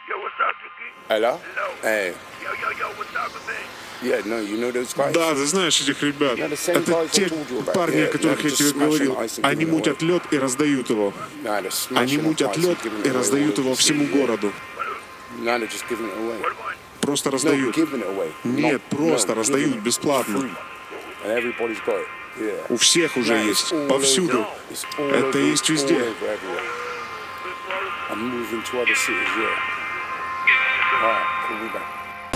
Hello? Hey. Yeah, no, you know those guys? Да, ты знаешь этих ребят. Yeah, the same Это guys I те told you about. парни, о Yeah, которых they're я just тебе smashing говорил. ice and Они giving it мутят away. лед и раздают его. Nah, they're Они smashing up мутят ice лед and giving и it away all раздают over его the всему city. Yeah. городу. Now they're just giving it away. Просто No, раздают. giving it away. Нет, просто No, раздают giving it бесплатно. free. And everybody's got it. Yeah. У всех уже Nah, есть. it's all Повсюду. over. It's all Это over, есть all везде. over everywhere. I'm moving to other cities, yeah. Alright, call me back.